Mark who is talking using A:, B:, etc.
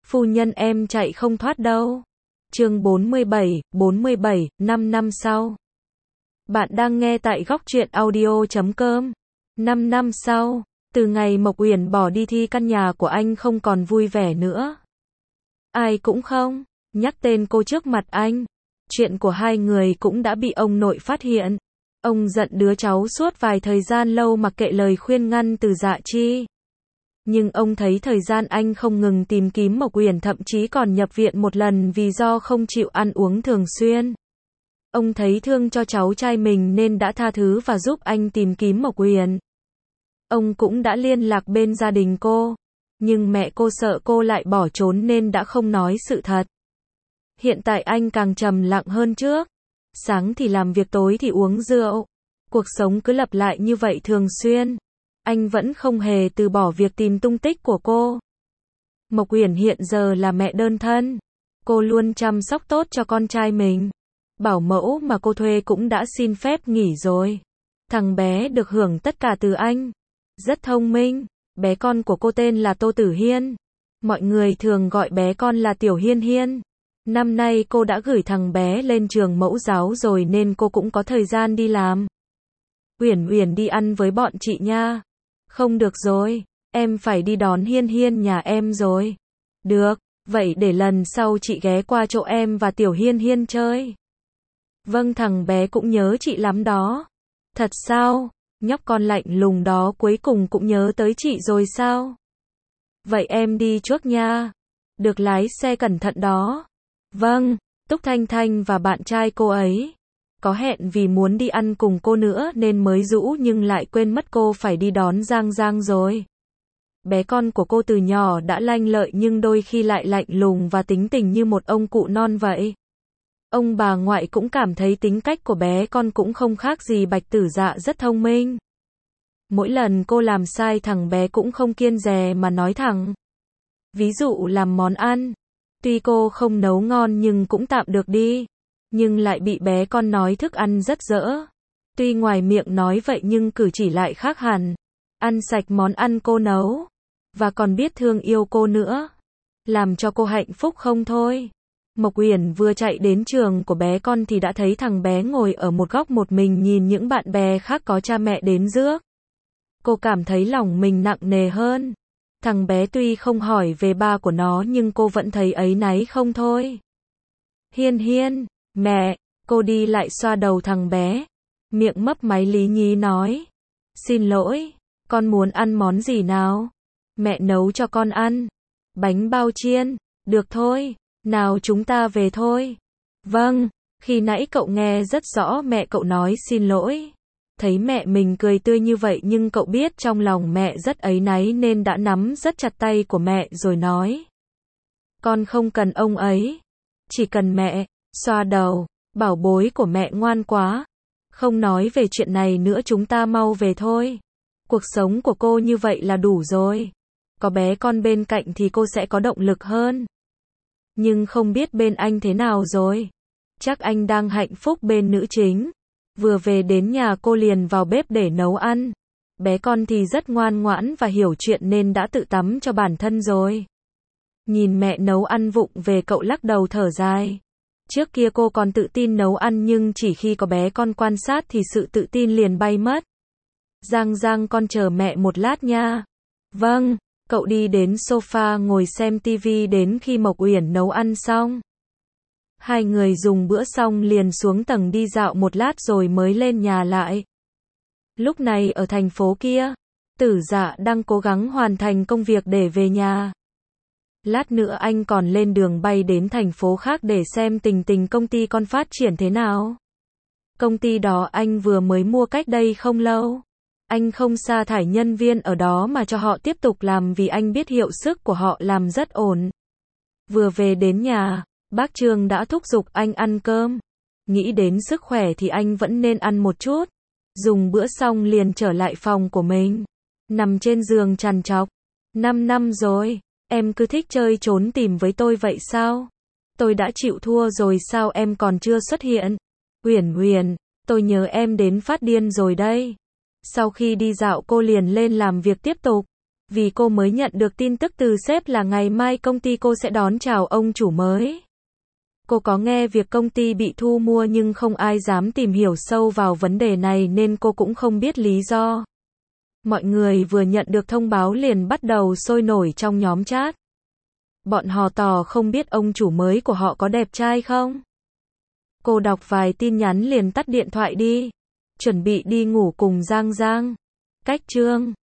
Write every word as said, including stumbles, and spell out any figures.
A: Phu nhân em chạy không thoát đâu. Chương bốn mươi bảy, bốn mươi bảy, năm năm sau. Bạn đang nghe tại góc truyện audio chấm com. năm năm sau, từ ngày Mộc Uyển bỏ đi thì căn nhà của anh không còn vui vẻ nữa. Ai cũng không nhắc tên cô trước mặt anh. Chuyện của hai người cũng đã bị ông nội phát hiện. Ông giận đứa cháu suốt vài thời gian lâu mặc kệ lời khuyên ngăn từ Dạ Chi. Nhưng ông thấy thời gian anh không ngừng tìm kiếm Mộc Uyển, thậm chí còn nhập viện một lần vì do không chịu ăn uống thường xuyên. Ông thấy thương cho cháu trai mình nên đã tha thứ và giúp anh tìm kiếm Mộc Uyển. Ông cũng đã liên lạc bên gia đình cô, nhưng mẹ cô sợ cô lại bỏ trốn nên đã không nói sự thật. Hiện tại anh càng trầm lặng hơn trước. Sáng thì làm việc, tối thì uống rượu. Cuộc sống cứ lặp lại như vậy thường xuyên. Anh vẫn không hề từ bỏ việc tìm tung tích của cô. Mộc Uyển hiện giờ là mẹ đơn thân. Cô luôn chăm sóc tốt cho con trai mình. Bảo mẫu mà cô thuê cũng đã xin phép nghỉ rồi. Thằng bé được hưởng tất cả từ anh. Rất thông minh. Bé con của cô tên là Tô Tử Hiên. Mọi người thường gọi bé con là Tiểu Hiên Hiên. Năm nay cô đã gửi thằng bé lên trường mẫu giáo rồi nên cô cũng có thời gian đi làm. Uyển Uyển đi ăn với bọn chị nha. Không được rồi, em phải đi đón Hiên Hiên nhà em rồi. Được, vậy để lần sau chị ghé qua chỗ em và Tiểu Hiên Hiên chơi. Vâng, thằng bé cũng nhớ chị lắm đó. Thật sao? Nhóc con lạnh lùng đó cuối cùng cũng nhớ tới chị rồi sao? Vậy em đi trước nha. Được, lái xe cẩn thận đó. Vâng, Túc Thanh Thanh và bạn trai cô ấy có hẹn vì muốn đi ăn cùng cô nữa nên mới rủ nhưng lại quên mất cô phải đi đón Giang Giang rồi. Bé con của cô từ nhỏ đã lanh lợi nhưng đôi khi lại lạnh lùng và tính tình như một ông cụ non vậy. Ông bà ngoại cũng cảm thấy tính cách của bé con cũng không khác gì Bạch Tử Dạ, rất thông minh. Mỗi lần cô làm sai thằng bé cũng không kiêng dè mà nói thẳng. Ví dụ làm món ăn. Tuy cô không nấu ngon nhưng cũng tạm được đi. Nhưng lại bị bé con nói thức ăn rất dở. Tuy ngoài miệng nói vậy nhưng cử chỉ lại khác hẳn. Ăn sạch món ăn cô nấu. Và còn biết thương yêu cô nữa. Làm cho cô hạnh phúc không thôi. Mộc Uyển vừa chạy đến trường của bé con thì đã thấy thằng bé ngồi ở một góc một mình nhìn những bạn bè khác có cha mẹ đến rước. Cô cảm thấy lòng mình nặng nề hơn. Thằng bé tuy không hỏi về ba của nó nhưng cô vẫn thấy áy náy không thôi. Hiên Hiên, mẹ, cô đi lại xoa đầu thằng bé. Miệng mấp máy lý nhí nói. Xin lỗi, con muốn ăn món gì nào? Mẹ nấu cho con ăn. Bánh bao chiên, được thôi, nào chúng ta về thôi. Vâng, khi nãy cậu nghe rất rõ mẹ cậu nói xin lỗi. Thấy mẹ mình cười tươi như vậy nhưng cậu biết trong lòng mẹ rất áy náy nên đã nắm rất chặt tay của mẹ rồi nói. Con không cần ông ấy. Chỉ cần mẹ. Xoa đầu. Bảo bối của mẹ ngoan quá. Không nói về chuyện này nữa, chúng ta mau về thôi. Cuộc sống của cô như vậy là đủ rồi. Có bé con bên cạnh thì cô sẽ có động lực hơn. Nhưng không biết bên anh thế nào rồi. Chắc anh đang hạnh phúc bên nữ chính. Vừa về đến nhà cô liền vào bếp để nấu ăn. Bé con thì rất ngoan ngoãn và hiểu chuyện nên đã tự tắm cho bản thân rồi. Nhìn mẹ nấu ăn vụng về cậu lắc đầu thở dài. Trước kia cô còn tự tin nấu ăn nhưng chỉ khi có bé con quan sát thì sự tự tin liền bay mất. Giang Giang, con chờ mẹ một lát nha. Vâng, cậu đi đến sofa ngồi xem tivi đến khi Mộc Uyển nấu ăn xong. Hai người dùng bữa xong liền xuống tầng đi dạo một lát rồi mới lên nhà lại. Lúc này ở thành phố kia, Tử Dạ đang cố gắng hoàn thành công việc để về nhà. Lát nữa anh còn lên đường bay đến thành phố khác để xem tình tình công ty con phát triển thế nào. Công ty đó anh vừa mới mua cách đây không lâu. Anh không sa thải nhân viên ở đó mà cho họ tiếp tục làm vì anh biết hiệu suất của họ làm rất ổn. Vừa về đến nhà, bác Trương đã thúc giục anh ăn cơm. Nghĩ đến sức khỏe thì anh vẫn nên ăn một chút. Dùng bữa xong liền trở lại phòng của mình. Nằm trên giường trằn trọc. Năm năm rồi, em cứ thích chơi trốn tìm với tôi vậy sao? Tôi đã chịu thua rồi sao em còn chưa xuất hiện? Uyển Uyển, tôi nhớ em đến phát điên rồi đây. Sau khi đi dạo cô liền lên làm việc tiếp tục. Vì cô mới nhận được tin tức từ sếp là ngày mai công ty cô sẽ đón chào ông chủ mới. Cô có nghe việc công ty bị thu mua nhưng không ai dám tìm hiểu sâu vào vấn đề này nên cô cũng không biết lý do. Mọi người vừa nhận được thông báo liền bắt đầu sôi nổi trong nhóm chat. Bọn họ tò không biết ông chủ mới của họ có đẹp trai không? Cô đọc vài tin nhắn liền tắt điện thoại đi. Chuẩn bị đi ngủ cùng Giang Giang. Cách chương